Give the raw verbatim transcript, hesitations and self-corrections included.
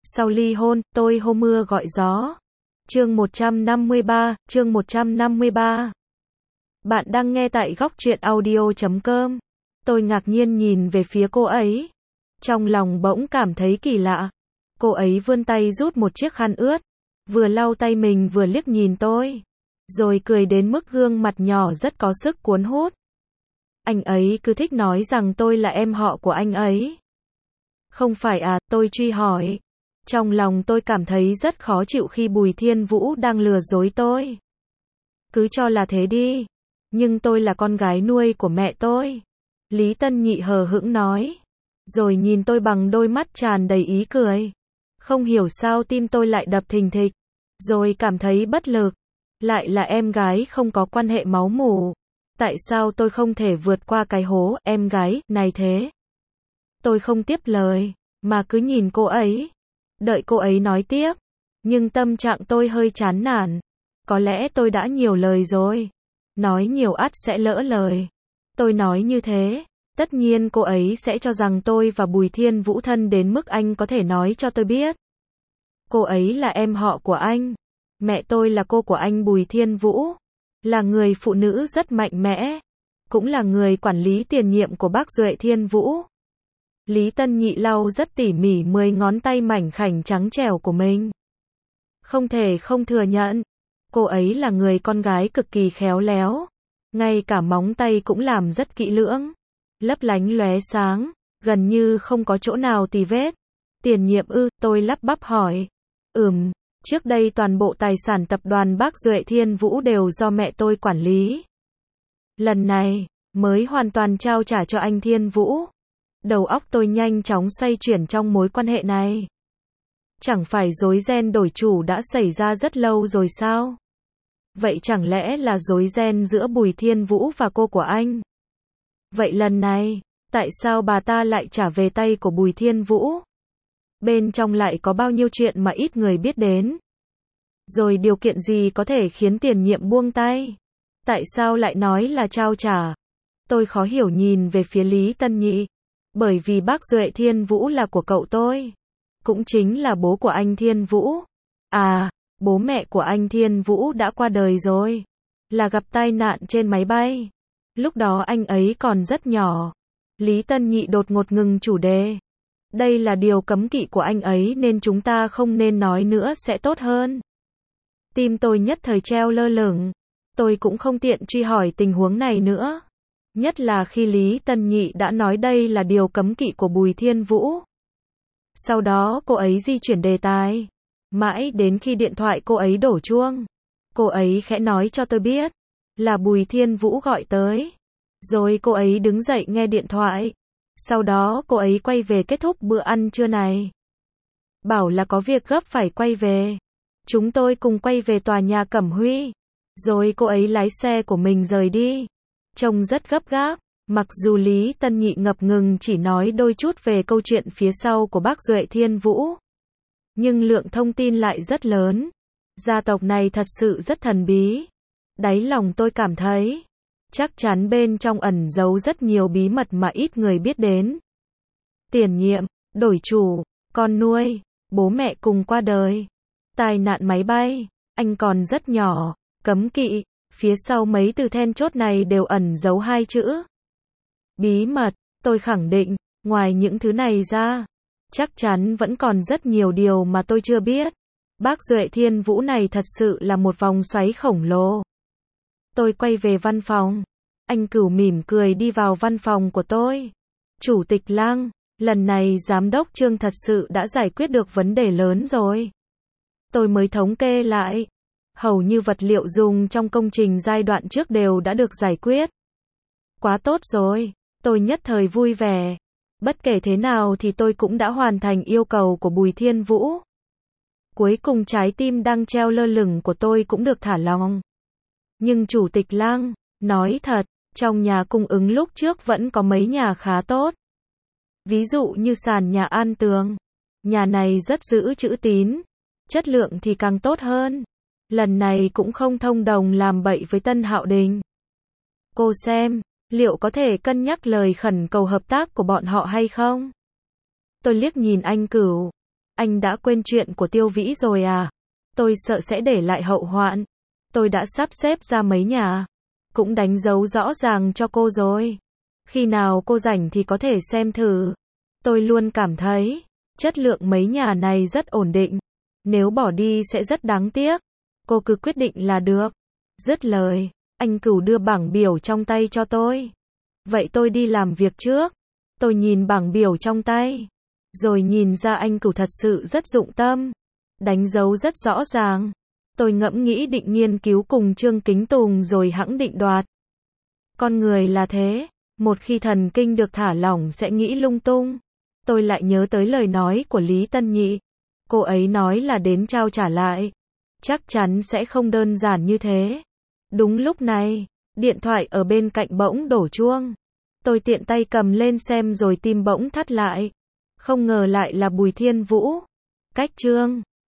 Sau ly hôn, tôi hô mưa gọi gió. Chương một trăm năm mươi ba, chương một trăm năm mươi ba. Bạn đang nghe tại góc truyện audio chấm com. Tôi ngạc nhiên nhìn về phía cô ấy. Trong lòng bỗng cảm thấy kỳ lạ. Cô ấy vươn tay rút một chiếc khăn ướt. Vừa lau tay mình vừa liếc nhìn tôi. Rồi cười đến mức gương mặt nhỏ rất có sức cuốn hút. Anh ấy cứ thích nói rằng tôi là em họ của anh ấy. Không phải à, tôi truy hỏi. Trong lòng tôi cảm thấy rất khó chịu khi Bùi Thiên Vũ đang lừa dối tôi. Cứ cho là thế đi. Nhưng tôi là con gái nuôi của mẹ tôi. Lý Tân Nhị hờ hững nói. Rồi nhìn tôi bằng đôi mắt tràn đầy ý cười. Không hiểu sao tim tôi lại đập thình thịch. Rồi cảm thấy bất lực. Lại là em gái không có quan hệ máu mủ. Tại sao tôi không thể vượt qua cái hố em gái này thế? Tôi không tiếp lời, mà cứ nhìn cô ấy. Đợi cô ấy nói tiếp. Nhưng tâm trạng tôi hơi chán nản. Có lẽ tôi đã nhiều lời rồi. Nói nhiều ắt sẽ lỡ lời. Tôi nói như thế. Tất nhiên cô ấy sẽ cho rằng tôi và Bùi Thiên Vũ thân đến mức anh có thể nói cho tôi biết. Cô ấy là em họ của anh. Mẹ tôi là cô của anh Bùi Thiên Vũ. Là người phụ nữ rất mạnh mẽ. Cũng là người quản lý tiền nhiệm của bác Duệ Thiên Vũ. Lý Tân Nhị lau rất tỉ mỉ mười ngón tay mảnh khảnh trắng trẻo của mình. Không thể không thừa nhận. Cô ấy là người con gái cực kỳ khéo léo. Ngay cả móng tay cũng làm rất kỹ lưỡng. Lấp lánh lóe sáng. Gần như không có chỗ nào tì vết. Tiền nhiệm ư, tôi lắp bắp hỏi. Ừm, trước đây toàn bộ tài sản tập đoàn bác Duệ Thiên Vũ đều do mẹ tôi quản lý. Lần này, mới hoàn toàn trao trả cho anh Thiên Vũ. Đầu óc tôi nhanh chóng xoay chuyển trong mối quan hệ này. Chẳng phải rối ren đổi chủ đã xảy ra rất lâu rồi sao? Vậy chẳng lẽ là rối ren giữa Bùi Thiên Vũ và cô của anh? Vậy lần này, tại sao bà ta lại trả về tay của Bùi Thiên Vũ? Bên trong lại có bao nhiêu chuyện mà ít người biết đến? Rồi điều kiện gì có thể khiến tiền nhiệm buông tay? Tại sao lại nói là trao trả? Tôi khó hiểu nhìn về phía Lý Tân Nhị. Bởi vì bác Duệ Thiên Vũ là của cậu tôi. Cũng chính là bố của anh Thiên Vũ. À, bố mẹ của anh Thiên Vũ đã qua đời rồi. Là gặp tai nạn trên máy bay. Lúc đó anh ấy còn rất nhỏ. Lý Tân Nhị đột ngột ngừng chủ đề. Đây là điều cấm kỵ của anh ấy nên chúng ta không nên nói nữa sẽ tốt hơn. Tim tôi nhất thời treo lơ lửng. Tôi cũng không tiện truy hỏi tình huống này nữa. Nhất là khi Lý Tân Nhị đã nói đây là điều cấm kỵ của Bùi Thiên Vũ. Sau đó cô ấy di chuyển đề tài. Mãi đến khi điện thoại cô ấy đổ chuông. Cô ấy khẽ nói cho tôi biết. Là Bùi Thiên Vũ gọi tới. Rồi cô ấy đứng dậy nghe điện thoại. Sau đó cô ấy quay về kết thúc bữa ăn trưa này. Bảo là có việc gấp phải quay về. Chúng tôi cùng quay về tòa nhà Cẩm Huy. Rồi cô ấy lái xe của mình rời đi. Trông rất gấp gáp. Mặc dù Lý Tân Nhị ngập ngừng chỉ nói đôi chút về câu chuyện phía sau của bác Duệ Thiên Vũ. Nhưng lượng thông tin lại rất lớn. Gia tộc này thật sự rất thần bí. Đáy lòng tôi cảm thấy. Chắc chắn bên trong ẩn giấu rất nhiều bí mật mà ít người biết đến. Tiền nhiệm, đổi chủ, con nuôi, bố mẹ cùng qua đời. Tai nạn máy bay, anh còn rất nhỏ, cấm kỵ. Phía sau mấy từ then chốt này đều ẩn giấu hai chữ. Bí mật, tôi khẳng định, ngoài những thứ này ra, chắc chắn vẫn còn rất nhiều điều mà tôi chưa biết. Bác Duệ Thiên Vũ này thật sự là một vòng xoáy khổng lồ. Tôi quay về văn phòng. Anh Cửu mỉm cười đi vào văn phòng của tôi. Chủ tịch Lang, lần này giám đốc Trương thật sự đã giải quyết được vấn đề lớn rồi. Tôi mới thống kê lại. Hầu như vật liệu dùng trong công trình giai đoạn trước đều đã được giải quyết. Quá tốt rồi, tôi nhất thời vui vẻ. Bất kể thế nào thì tôi cũng đã hoàn thành yêu cầu của Bùi Thiên Vũ. Cuối cùng trái tim đang treo lơ lửng của tôi cũng được thả lỏng. Nhưng Chủ tịch Lang, nói thật, trong nhà cung ứng lúc trước vẫn có mấy nhà khá tốt. Ví dụ như sàn nhà An Tường. Nhà này rất giữ chữ tín. Chất lượng thì càng tốt hơn. Lần này cũng không thông đồng làm bậy với Tân Hạo Đình. Cô xem, liệu có thể cân nhắc lời khẩn cầu hợp tác của bọn họ hay không? Tôi liếc nhìn anh Cửu. Anh đã quên chuyện của Tiêu Vĩ rồi à? Tôi sợ sẽ để lại hậu hoạn. Tôi đã sắp xếp ra mấy nhà. Cũng đánh dấu rõ ràng cho cô rồi. Khi nào cô rảnh thì có thể xem thử. Tôi luôn cảm thấy, chất lượng mấy nhà này rất ổn định. Nếu bỏ đi sẽ rất đáng tiếc. Cô cứ quyết định là được. Dứt lời, anh Cửu đưa bảng biểu trong tay cho tôi. Vậy tôi đi làm việc trước. Tôi nhìn bảng biểu trong tay. Rồi nhìn ra anh Cửu thật sự rất dụng tâm. Đánh dấu rất rõ ràng. Tôi ngẫm nghĩ định nghiên cứu cùng Trương Kính Tùng rồi hẵng định đoạt. Con người là thế. Một khi thần kinh được thả lỏng sẽ nghĩ lung tung. Tôi lại nhớ tới lời nói của Lý Tân Nhị. Cô ấy nói là đến trao trả lại. Chắc chắn sẽ không đơn giản như thế. Đúng lúc này, điện thoại ở bên cạnh bỗng đổ chuông. Tôi tiện tay cầm lên xem rồi tim bỗng thắt lại. Không ngờ lại là Bùi Thiên Vũ. Cách Trương